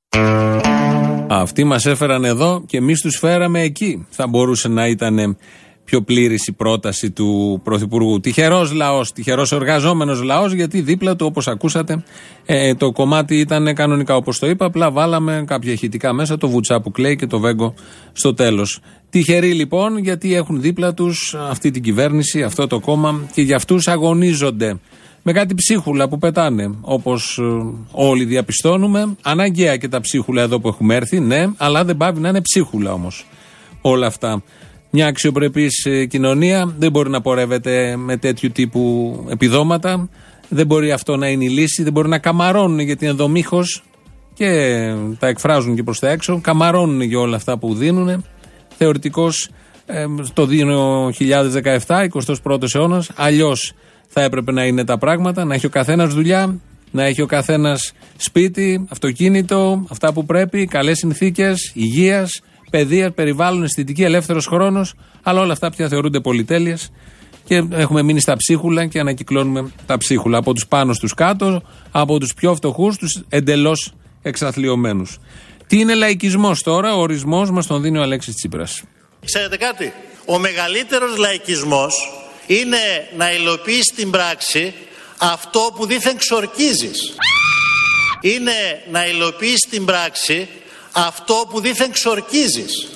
Αυτοί μας έφεραν εδώ και εμείς τους φέραμε εκεί. Θα μπορούσε να ήταν πιο πλήρης η πρόταση του Πρωθυπουργού. Τυχερός λαός, τυχερός εργαζόμενος λαός, γιατί δίπλα του, όπως ακούσατε, το κομμάτι ήταν κανονικά όπως το είπα. Απλά βάλαμε κάποια ηχητικά μέσα, το Βουτσά που κλαίει και το Βέγκο στο τέλος. Τυχεροί λοιπόν, γιατί έχουν δίπλα τους αυτή την κυβέρνηση, αυτό το κόμμα, και για αυτούς αγωνίζονται. Με κάτι ψίχουλα που πετάνε, όπως όλοι διαπιστώνουμε. Αναγκαία και τα ψίχουλα εδώ που έχουμε έρθει, ναι, αλλά δεν πάβει να είναι ψίχουλα όμως όλα αυτά. Μια αξιοπρεπής κοινωνία δεν μπορεί να πορεύεται με τέτοιου τύπου επιδόματα. Δεν μπορεί αυτό να είναι η λύση. Δεν μπορεί να καμαρώνουν, γιατί είναι δομήχος και τα εκφράζουν και προς τα έξω. Καμαρώνουν για όλα αυτά που δίνουν. Θεωρητικώς το 2017, 21ος αιώνας, αλλιώς θα έπρεπε να είναι τα πράγματα. Να έχει ο καθένας δουλειά, να έχει ο καθένας σπίτι, αυτοκίνητο, αυτά που πρέπει, καλές συνθήκες υγείας, παιδεία, περιβάλλον, αισθητική, ελεύθερος χρόνος, αλλά όλα αυτά πια θεωρούνται πολυτέλειες και έχουμε μείνει στα ψίχουλα και ανακυκλώνουμε τα ψίχουλα. Από τους πάνω στους κάτω, από τους πιο φτωχούς, τους εντελώς εξαθλιωμένους. Τι είναι λαϊκισμός τώρα? Ο ορισμός μας τον δίνει ο Αλέξης Τσίπρας. Ξέρετε κάτι? Ο μεγαλύτερος λαϊκισμός είναι να υλοποιείς στην πράξη αυτό που δήθεν ξορκίζεις. Είναι να υλοποιείς στην πράξη αυτό που δήθεν ξορκίζεις.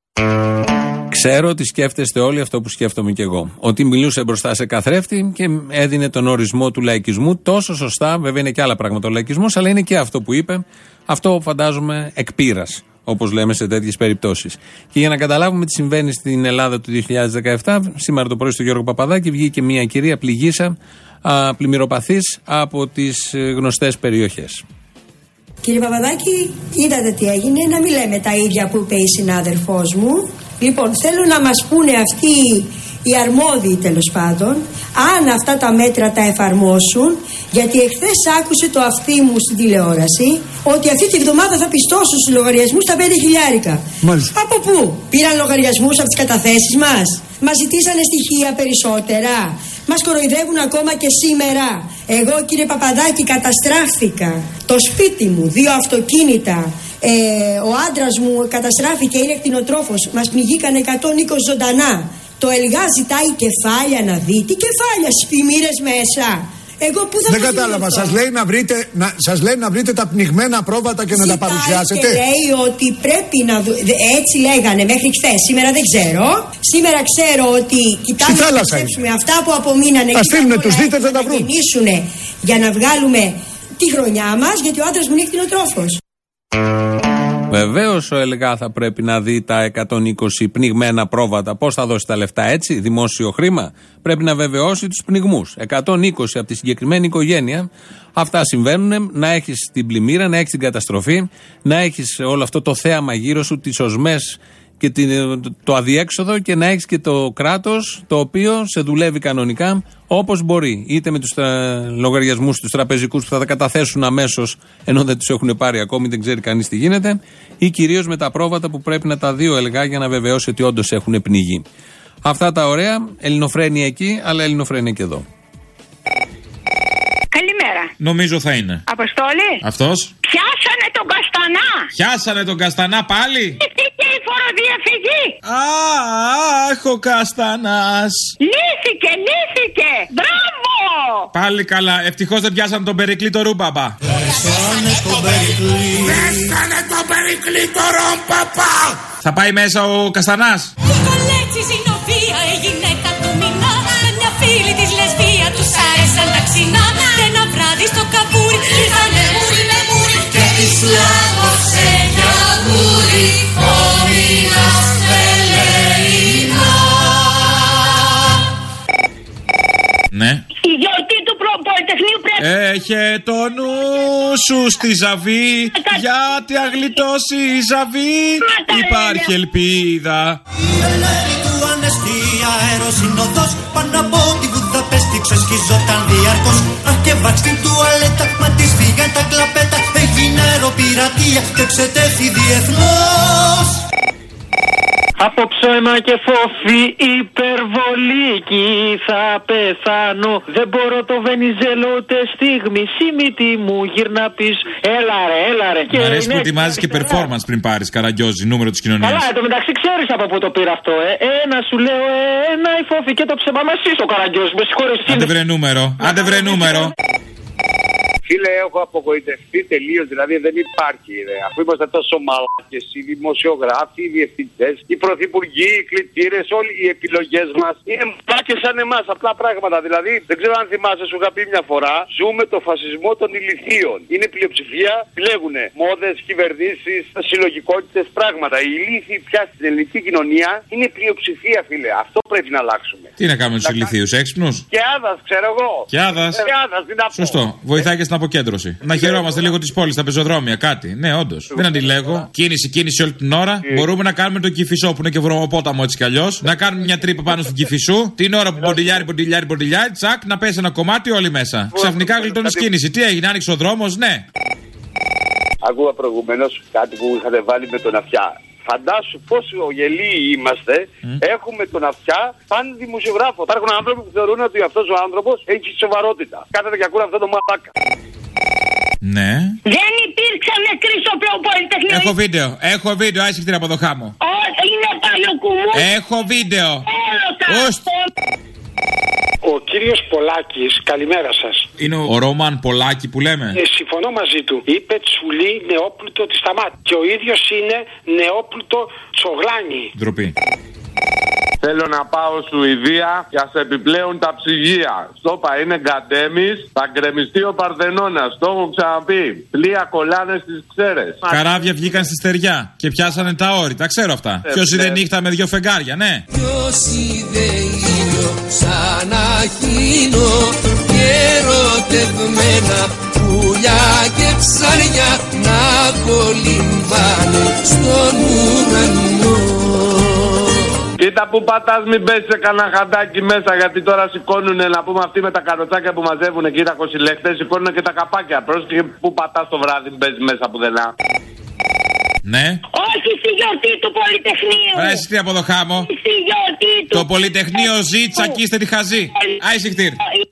Ξέρω ότι σκέφτεστε όλοι αυτό που σκέφτομαι κι εγώ. Ότι μιλούσε μπροστά σε καθρέφτη και έδινε τον ορισμό του λαϊκισμού τόσο σωστά. Βέβαια είναι και άλλα πράγματα ο λαϊκισμός, αλλά είναι και αυτό που είπε. Αυτό φαντάζομαι εκ πείρας, όπως λέμε σε τέτοιες περιπτώσεις. Και για να καταλάβουμε τι συμβαίνει στην Ελλάδα του 2017, σήμερα το πρωί στο Γιώργο Παπαδάκη βγήκε μια κυρία πληγήσα, πλημμυροπαθής από τις γνωστές περιοχές. Κύριε Παπαδάκη, είδατε τι έγινε, να μην λέμε τα ίδια που είπε η συνάδελφός μου. Λοιπόν, θέλω να μας πούνε αυτοί οι αρμόδιοι τέλος πάντων, αν αυτά τα μέτρα τα εφαρμόσουν, γιατί εχθές άκουσε το αυτί μου στην τηλεόραση ότι αυτή τη βδομάδα θα πιστώσουν στους λογαριασμούς τα 5.000. Μάλιστα. Από πού? Πήραν λογαριασμούς από τις καταθέσεις μας? Μας ζητήσανε στοιχεία περισσότερα? Μας κοροϊδεύουν ακόμα και σήμερα? Εγώ, κύριε Παπαδάκη, καταστράφηκα. Το σπίτι μου, 2 αυτοκίνητα, ο άντρας μου καταστράφηκε, είναι κτηνοτρόφος. Μας πνιγήκανε 120 ζωντανά. Το ΕΛΓΑ ζητάει κεφάλια να δει. Τι κεφάλια? Σπιμήρες μέσα. Εγώ πού θα? Δεν κατάλαβα. Σας λέει να βρείτε τα πνιγμένα πρόβατα και να τα παρουσιάσετε. Και λέει ότι πρέπει να έτσι λέγανε μέχρι χθες. Σήμερα δεν ξέρω. Σήμερα ξέρω ότι κοιτάμε να πιστέψουμε αυτά που απομείνανε. Θα στείλουν τους δίτες να τα βρουν. Για να βγάλουμε τη χρονιά μας, γιατί ο άντρας μου είναι κτηνοτρόφος. Βεβαίως ο ΕΛΓΑ θα πρέπει να δει τα 120 πνιγμένα πρόβατα. Πώς θα δώσει τα λεφτά έτσι? Δημόσιο χρήμα. Πρέπει να βεβαιώσει τους πνιγμούς. 120 από τη συγκεκριμένη οικογένεια. Αυτά συμβαίνουν. Να έχεις την πλημμύρα, να έχεις την καταστροφή, να έχεις όλο αυτό το θέαμα γύρω σου, τις οσμές και το αδιέξοδο, και να έχεις και το κράτος το οποίο σε δουλεύει κανονικά όπως μπορεί. Είτε με τους λογαριασμούς τους τραπεζικούς που θα τα καταθέσουν αμέσως ενώ δεν τους έχουν πάρει ακόμη, δεν ξέρει κανείς τι γίνεται, ή κυρίως με τα πρόβατα που πρέπει να τα δει ο ΕΛΓΑ για να βεβαιώσει ότι όντως έχουν πνιγεί. Αυτά τα ωραία, ελληνοφρένεια εκεί, αλλά ελληνοφρένεια και εδώ. Καλημέρα. Νομίζω θα είναι. Αποστόλη. Αυτός. Πιάσανε τον Καστανά. Πιάσανε τον Καστανά πάλι. Λύθηκε η φοροδιαφυγή. Αχ, ο Καστανάς. Λύθηκε. Μπράβο. Πάλι καλά. Ευτυχώς δεν πιάσαμε τον Περικλή το ρούμπαμπα. Πέσανε τον Περικλή το ρούμπαμπα. Θα πάει μέσα ο Καστανάς. Η Κολέτσι Ζηνοφία, η γυναίκα του μηνά. Με μια φίλη της λεσβία τους άρεσαν τα ξινά. Και ένα βράδυ στο καβούρι ήρθανε μούρι με μούρι. Και τη σλάβωσε για γούρι ο μήνας Ελεηνά. Ναι. Η γιορτή του Πολυτεχνείου πρέπει... Έχε το νου σου στη Ζαβή, γιατί αν γλιτώσει η Ζαβή υπάρχει ελπίδα. Η Ελένη του Ανεστή αεροσυνοδός, πάνω από τη Βουδαπέστη ξεσκιζόταν διαρκώς. Αχ και βάξ την τουαλέτα, μα της φύγαν τα κλαπέτα. Έγινε αεροπειρατεία και ξετέθη διεθνώς. Από ψέμα και φόφη υπερβολική θα πεθάνω. Δεν μπορώ το Βενιζέλο ούτε στιγμή. Σιμίτι μου γύρνα πίσω. Έλα ρε. Μ' αρέσει που ετοιμάζεις και performance πριν πάρεις, Καραγκιόζη, νούμερο της κοινωνίας. Καλά, εν τω μεταξύ ξέρεις από πού το πήρα αυτό, Ένα σου λέω, ένα η φόφη και το ψέμα μα εσύ ο Καραγκιόζη. Με συγχωρείς. Άντε βρε νούμερο. Φίλε, έχω απογοητευτεί τελείως, δηλαδή δεν υπάρχει. Αφού είμαστε τόσο μαλάκες, οι δημοσιογράφοι, οι διευθυντές, οι πρωθυπουργοί, οι κλητήρες, όλοι οι επιλογές μας είναι μαλάκες σαν εμάς. Απλά πράγματα. Δηλαδή, δεν ξέρω αν θυμάσαι, σου είχα πει μια φορά, ζούμε το φασισμό των ηλιθείων. Είναι πλειοψηφία, επιλέγουνε μόδες, κυβερνήσεις, συλλογικότητες, πράγματα. Οι ηλίθιοι πια στην ελληνική κοινωνία είναι πλειοψηφία, φίλε. Αυτό πρέπει να αλλάξουμε. Τι να κάνουμε τους ηλιθίους, έξυπνους. Και άδας, ξέρω εγώ. Και άδας. Σωστό. Βοηθάει και στην αποκέντρωση. Να χαιρόμαστε λίγο τις πόλεις, τα πεζοδρόμια, κάτι. Ναι, όντως. Δεν αντιλέγω. Κίνηση όλη την ώρα. Μπορούμε να κάνουμε τον Κηφισό που είναι και βρωμοπόταμο έτσι κι αλλιώς. Να κάνουμε μια τρύπα πάνω στην Κηφισού. Την ώρα που ποντιλιάρι, τσακ, να πέσει ένα κομμάτι όλοι μέσα. Ξαφνικά γλιτώνεις κίνηση. Τι έγινε, άνοιξε ο δρόμος, ναι. Ακούγα προηγουμένως κάτι που είχατε βάλει με τον Αυτιά. Φαντάσου πόσο γελοί είμαστε, έχουμε τον Αυτιά σαν δημοσιογράφο. Υπάρχουν άνθρωποι που θεωρούν ότι αυτός ο άνθρωπος έχει σοβαρότητα. Κάθεται και ακούνε αυτό το μαλάκα. Ναι. Δεν υπήρξε νεκροί στο Πολυτεχνείο. Έχω βίντεο, άσε την από το χάμο. Όχι, είναι παλιοκουμού. Έχω βίντεο. Ο κύριος Πολάκης, καλημέρα σας. Είναι ο Ρώμαν Πολάκη που λέμε. Συμφωνώ μαζί του. Είπε τσουλή νεόπλουτο τη Σταμάτη. Και ο ίδιος είναι νεόπλουτο Τσογλάνη. Ντροπή. Θέλω να πάω Σουηδία για σε επιπλέον τα ψυγεία. Στόπα είναι γκαντέμις, θα γκρεμιστεί ο Παρθενώνας. Το έχω ξαναπεί. Πλοία κολλάνε στις ξέρες. Καράβια βγήκαν στη στεριά και πιάσανε τα όρη. Τα ξέρω αυτά. Ποιος είδε νύχτα με δυο φεγγάρια, ναι. Ποιος είδε ήλιο σαν αχίνο και ερωτευμένα πουλιά και ψάρια να κολυμβάνε στον ουρανό. Κοίτα που πατάς, μην πέσει σε κανένα χαντάκι μέσα. Γιατί τώρα σηκώνουνε να πούμε αυτοί με τα καροτσάκια που μαζεύουνε. Κοίτα κοσιλέχτες, σηκώνουνε και τα καπάκια. Πρόσεχε που πατάς το βράδυ, μην παίζει μέσα πουδενά. Ναι. Όχι στη γιορτή του Πολυτεχνείου. Βρέσει τι από το χάμο. Στη γιορτή του. Το Πολυτεχνείο ζει, τσακίστε τη χαζή. Άισε χτύρ.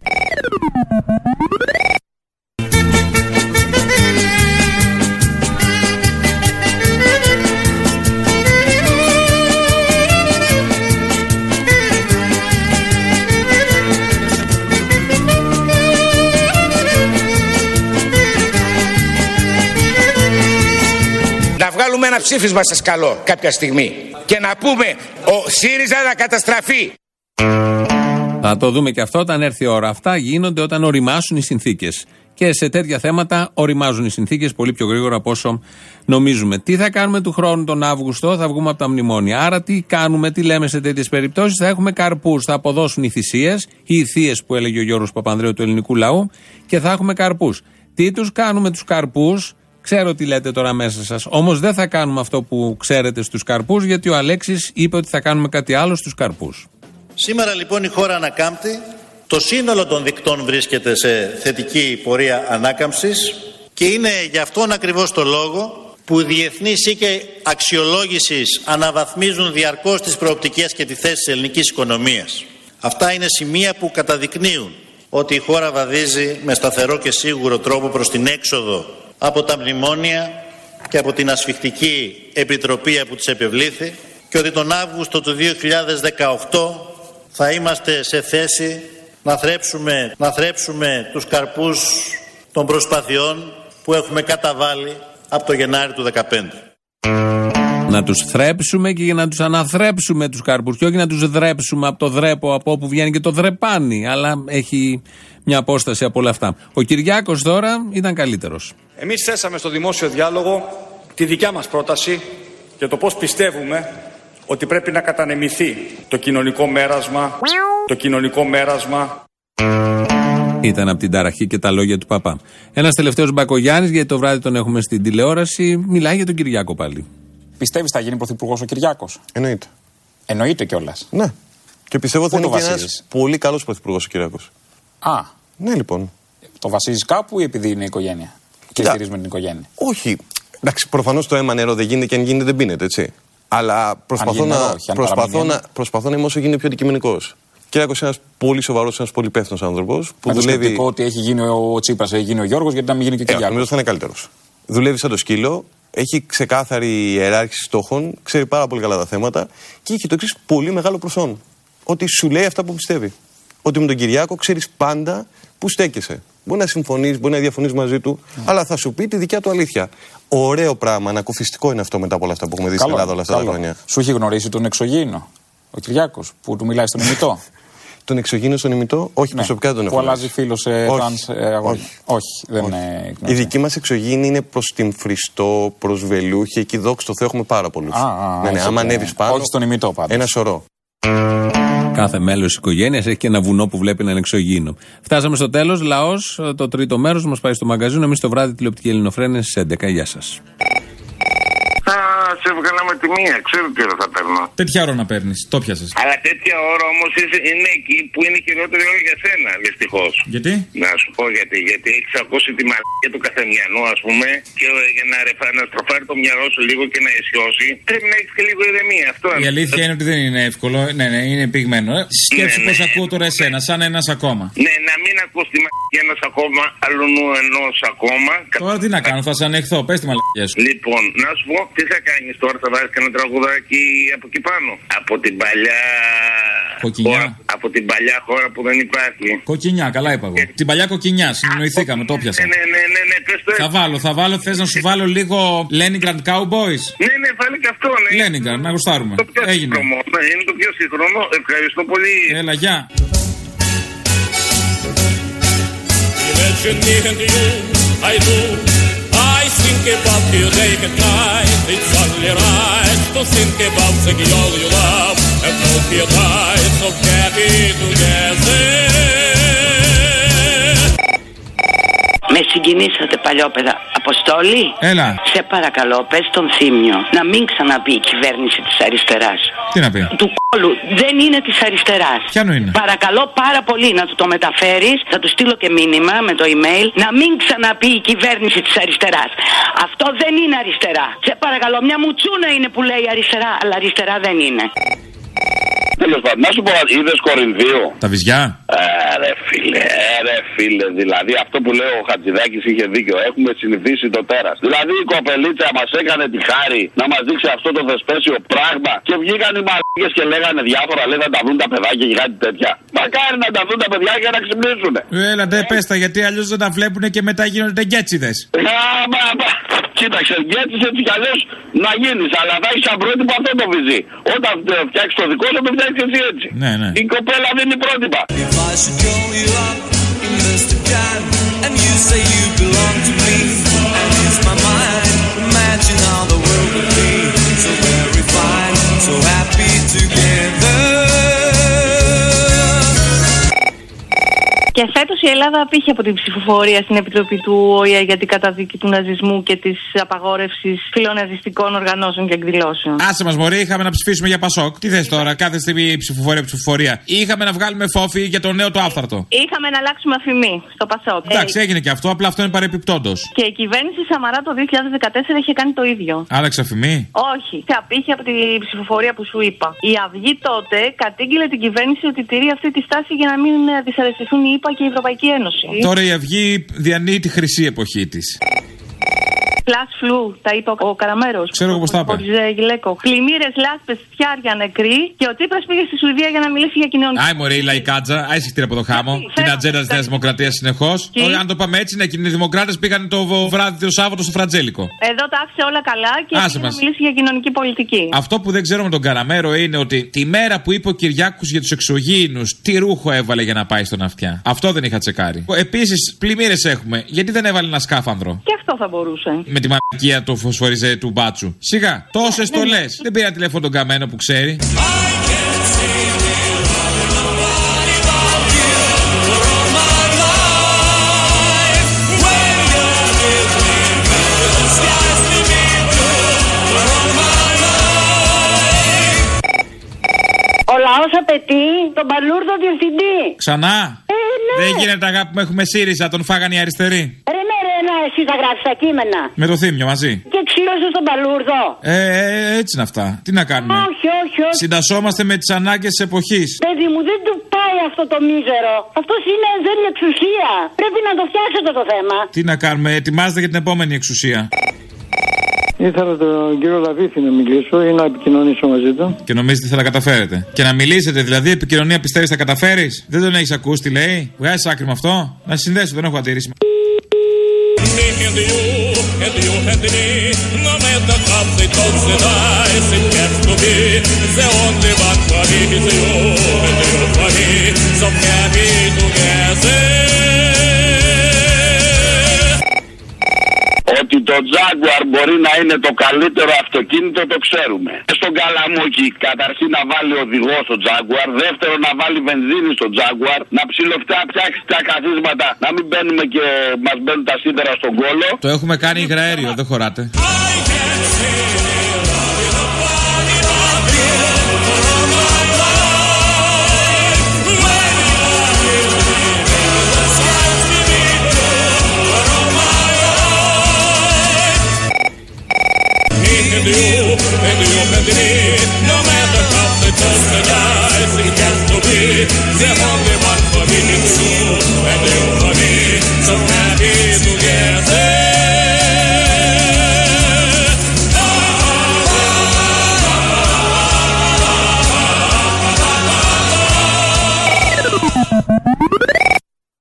Να βγάλουμε ένα ψήφισμα σας καλώ κάποια στιγμή και να πούμε ο ΣΥΡΙΖΑ να καταστραφεί. Θα το δούμε και αυτό όταν έρθει η ώρα. Αυτά γίνονται όταν οριμάσουν οι συνθήκες. Και σε τέτοια θέματα οριμάζουν οι συνθήκες πολύ πιο γρήγορα από όσο νομίζουμε. Τι θα κάνουμε του χρόνου τον Αύγουστο, θα βγούμε από τα μνημόνια. Άρα τι κάνουμε, τι λέμε σε τέτοιες περιπτώσεις, θα έχουμε καρπούς. Θα αποδώσουν οι θυσίες, οι ηθείες που έλεγε ο Γιώργος Παπανδρέου του ελληνικού λαού και θα έχουμε καρπούς. Τι τους κάνουμε τους καρπούς, ξέρω τι λέτε τώρα μέσα σας. Όμως δεν θα κάνουμε αυτό που ξέρετε στους καρπούς, γιατί ο Αλέξης είπε ότι θα κάνουμε κάτι άλλο στους καρπούς. Σήμερα λοιπόν η χώρα ανακάμπτει. Το σύνολο των δικτών βρίσκεται σε θετική πορεία ανάκαμψης και είναι γι' αυτόν ακριβώς το λόγο που οι διεθνείς οίκοι αξιολόγησης αναβαθμίζουν διαρκώς τις προοπτικές και τη θέση της ελληνικής οικονομίας. Αυτά είναι σημεία που καταδεικνύουν ότι η χώρα βαδίζει με σταθερό και σίγουρο τρόπο προς την έξοδο από τα μνημόνια και από την ασφιχτική επιτροπή που της επευλήθη και ότι τον Αύγουστο του 2018 θα είμαστε σε θέση να θρέψουμε τους καρπούς των προσπαθειών που έχουμε καταβάλει από το Γενάρη του 2015. Να τους θρέψουμε και για να τους αναθρέψουμε τους καρπούς και όχι να τους δρέψουμε από το δρέπο, από όπου βγαίνει και το δρεπάνι, αλλά έχει μια απόσταση από όλα αυτά. Ο Κυριάκος τώρα ήταν καλύτερος. Εμείς θέσαμε στο δημόσιο διάλογο τη δικιά μας πρόταση για το πώς πιστεύουμε ότι πρέπει να κατανεμηθεί το κοινωνικό μέρασμα. Ήταν από την ταραχή και τα λόγια του παπά. Ένας τελευταίος Μπακογιάννης, γιατί το βράδυ τον έχουμε στην τηλεόραση, μιλάει για τον Κυριάκο πάλι. Πιστεύεις θα γίνει πρωθυπουργός ο Κυριάκος? Εννοείται. Εννοείται κιόλας. Ναι. Και πιστεύω θα είναι και ένας πολύ καλός πρωθυπουργός ο Κυριάκος. Α. Ναι, λοιπόν. Το βασίζεις κάπου ή επειδή είναι οικογένεια? Και στηρίζουμε την οικογένεια? Όχι. Εντάξει, προφανώς το αίμα νερό δεν γίνεται και αν γίνεται δεν πίνεται, έτσι. Αλλά προσπαθώ να είμαι όσο γίνεται πιο αντικειμενικός. Κυριάκος είναι ένας πολύ σοβαρός, ένας πολύ υπεύθυνος άνθρωπος. Που δουλεύει. Το ότι έχει γίνει ο Τσίπρας, έχει γίνει ο Γιώργος, γιατί να μην γίνει και ο Κυριάκος? Νομίζω θα είναι καλύτερος. Δουλεύει σαν το σκύλο, έχει ξεκάθαρη ιεράρχηση στόχων, ξέρει πάρα πολύ καλά τα θέματα και έχει το εξής πολύ μεγάλο προσόν. Ότι σου λέει αυτά που πιστεύει. Ότι με τον Κυριάκο ξέρεις πάντα που στέκεσαι. Μπορεί να συμφωνείς, μπορεί να διαφωνείς μαζί του, αλλά θα σου πει τη δικιά του αλήθεια. Ωραίο πράγμα, ανακουφιστικό είναι αυτό μετά από όλα αυτά που έχουμε δει στην Ελλάδα όλα αυτά τα χρόνια. Σου έχει γνωρίσει τον εξωγήινο, ο Κυριάκος, που του μιλάει στον ημιτό? Τον εξωγήινο στον ημιτό, όχι προσωπικά δεν τον έχω. Που αλλάζει φίλο σε τρανς αγόρια? Όχι, δεν είναι. Η δική μας εξωγήινη είναι προς την Φριστό, προς Βελούχη, εκεί δόξα τω Θεώ έχουμε πάρα πολλούς. Ναι, άμα ανέβεις πάνω. Όχι στον ημιτό πάντως. Ένα σωρό. Κάθε μέλος της οικογένειας έχει και ένα βουνό που βλέπει να είναι εξωγήινο. Φτάσαμε στο τέλος. Λαός, το τρίτο μέρος μας πάει στο μαγκαζίνο. Εμείς το βράδυ τηλεοπτική Ελληνοφρένεια στις 11. Γεια σας. Σε έβγαλα με τη μία, ξέρω τι ώρα θα παίρνω. Τέτοια ώρα να παίρνεις, το πιάσες. Αλλά τέτοια ώρα όμως είναι εκεί που είναι η χειρότερη ώρα για σένα, δυστυχώς. Γιατί? Να σου πω γιατί. Γιατί έχεις ακούσει τη μαλακία του καθεμιανού, ας πούμε, και για να στροφάρει το μυαλό σου λίγο και να αισιώσει, πρέπει να έχεις και λίγο ηρεμία. Αυτό η αλήθεια είναι ότι δεν είναι εύκολο. Ναι, είναι πυγμένο. Σκέψου πως ακούω τώρα εσένα, σαν ένας ακόμα. Ναι, να μην ακούς τη μαλακία ενός ακόμα, αλλού ενός ακόμα. Τώρα τι να κάνω, θα σε ανεχθώ, πες τη μαλακία σου. Λοιπόν, να σου πω, τι θα κάνεις τώρα, θα βάλεις κανένα τραγουδάκι από εκεί πάνω. Από την παλιά. Κοκκινιά. Από την παλιά χώρα που δεν υπάρχει. Κοκκινιά, καλά είπα εγώ. Την παλιά κοκκινιά, συνεννοηθήκαμε, το πιάσα. Ναι, πες το. Θα βάλω, θες να σου βάλω λίγο Leningrad Cowboys? Ναι, βάλει και αυτό, ναι. Leningrad, να γουστάρουμε. Έγινε. Ναι, είναι το πιο σύγχρονο. Ευχαριστώ πολύ. Έλα, γεια. I think about you day and night. It's only right to think about the girl you love and hope you die so happy together. Με συγκινήσατε παλιόπαιδα. Αποστόλη, έλα. Σε παρακαλώ, πες τον Θήμιο να μην ξαναπεί η κυβέρνηση της αριστεράς. Τι να πει? Του κόλου δεν είναι της αριστεράς. Ποιανού είναι? Παρακαλώ πάρα πολύ να του το μεταφέρεις. Θα του στείλω και μήνυμα με το email να μην ξαναπεί η κυβέρνηση της αριστεράς. Αυτό δεν είναι αριστερά. Σε παρακαλώ, μια μουτσούνα είναι που λέει αριστερά, αλλά αριστερά δεν είναι. Τέλος πάντων, να σου πω, είδες Κορινθίου? Τα βυζιά. Ρε φίλε, δηλαδή αυτό που λέει ο Χατζηδάκης είχε δίκιο. Έχουμε συνηθίσει το τέρας. Δηλαδή η κοπελίτσα μας έκανε τη χάρη να μας δείξει αυτό το θεσπέσιο πράγμα και βγήκαν οι μαλακίες και λέγανε διάφορα. Λέει θα τα δουν τα παιδάκια και κάτι τέτοια. Μακάρι να τα δουν τα παιδιά και να ξυπνήσουνε. Έλα, ντε πες τα, γιατί αλλιώς δεν τα βλέπουνε και μετά γίνονται γκέτσιδες. Κοίταξε, γκέτσις έτσι κι αλλιώς να γίνεις, αλλά θα έχεις σαν πρότυπο αυτό το βυζί. Όταν φτιάξεις το δικό σου, το φτιάξεις εσύ έτσι. Ναι. Η κοπέλα δίνει πρότυπα. Και φέτος η Ελλάδα απήχε από την ψηφοφορία στην Επιτροπή του ΟΗΕ για την καταδίκη του ναζισμού και της απαγόρευσης φιλοναζιστικών οργανώσεων και εκδηλώσεων. Άσε μας, μωρή, είχαμε να ψηφίσουμε για Πασόκ. Τι θες τώρα, κάθε στιγμή ψηφοφορία. Είχαμε να βγάλουμε φόφι για το νέο το άφθαρτο. Είχαμε να αλλάξουμε αφημί στο Πασόκ. Εντάξει, έγινε και αυτό, απλά αυτό είναι παρεπιπτόντος. Και η κυβέρνηση Σαμαρά το 2014 είχε κάνει το ίδιο. Άλλαξε αφημί? Όχι. Απήχε από την ψηφοφορία που σου είπα. Η Αυγή τότε κατήγγειλε την κυβέρνηση ότι τηρεί αυτή τη στάση για να μην δυσαρεστηθούν οι ΗΠΑ και η Ευρωπαϊκή Ένωση. Τώρα η Αυγή διανύει τη χρυσή εποχή της. Φλας φλου, τα είπε ο Καραμέρος. Ξέρω εγώ πώς τα είπε. Πλημμύρες, λάσπες, φτιάρια νεκροί. Και ο Τσίπρας πήγε στη Σουηδία για να μιλήσει για κοινωνία. Άι μωρέ, η λαϊκάτζα, άισιχτήρα από το χάμο. Την ατζέντα της Νέας Δημοκρατίας συνεχώς. Αν το πάμε έτσι, οι κοινωνιδημοκράτες πήγαν το βράδυ το Σάββατο στο Φραντζέλικο. Εδώ τα άφησε όλα καλά και πήγε να μιλήσει για κοινωνική πολιτική. Αυτό που δεν ξέρω με τον Καραμέρο είναι ότι τη μέρα που είπε ο Κυριάκος για τους εξωγήινους, τι ρούχο έβαλε για να πάει στον αυτιά. Αυτό δεν είχα τσεκάρει. Επίσης, πλημμύρες έχουμε. Γιατί δεν έβαλε ένα σκάφανδρο. Και αυτό θα μπορούσε. Με τη μαλακία του φωσφοριζέ του μπάτσου. Σιγά, τόσες στολές. Δεν πήρα τηλέφωνο τον Καμένο που ξέρει. Ο λαός απαιτεί τον παλούρδο διευθυντή. Ξανά. Ναι. Δεν γίνεται αγάπη που έχουμε ΣΥΡΙΖΑ, τον φάγανε οι αριστεροί. Ναι, εσύ θα γράψεις τα κείμενα. Με το Θήμιο μαζί. Και ξύλωσε τον παλούρδο. Έτσι είναι αυτά. Τι να κάνουμε. Όχι. Συντασσόμαστε με τις ανάγκες της εποχής. Παιδί μου, δεν του πάει αυτό το μίζερο. Αυτός δεν είναι εξουσία. Πρέπει να το φτιάξετε το θέμα. Τι να κάνουμε, ετοιμάζεται για την επόμενη εξουσία. Ήθελα τον κύριο Λαβίθη να μιλήσω ή να επικοινωνήσω μαζί του. Και νομίζετε θα τα καταφέρετε. Και να μιλήσετε, δηλαδή, επικοινωνία πιστεύεις θα καταφέρεις. Δεν τον έχεις ακούσει τι λέει. Βγάζεις άκρη με αυτό. Να συνδέσω, δεν έχω αντίρρηση. Ότι το Jaguar μπορεί να είναι το καλύτερο αυτοκίνητο το ξέρουμε. Στον Καλαμούκι καταρχήν να βάλει οδηγό στο Jaguar, δεύτερο να βάλει βενζίνη στο Jaguar, να ψιλοφτιάξει τα καθίσματα, να μην μπαίνουμε και μας μπαίνουν τα σίδερα στον κόλο. Το έχουμε κάνει υγραέριο, δεν χωράτε.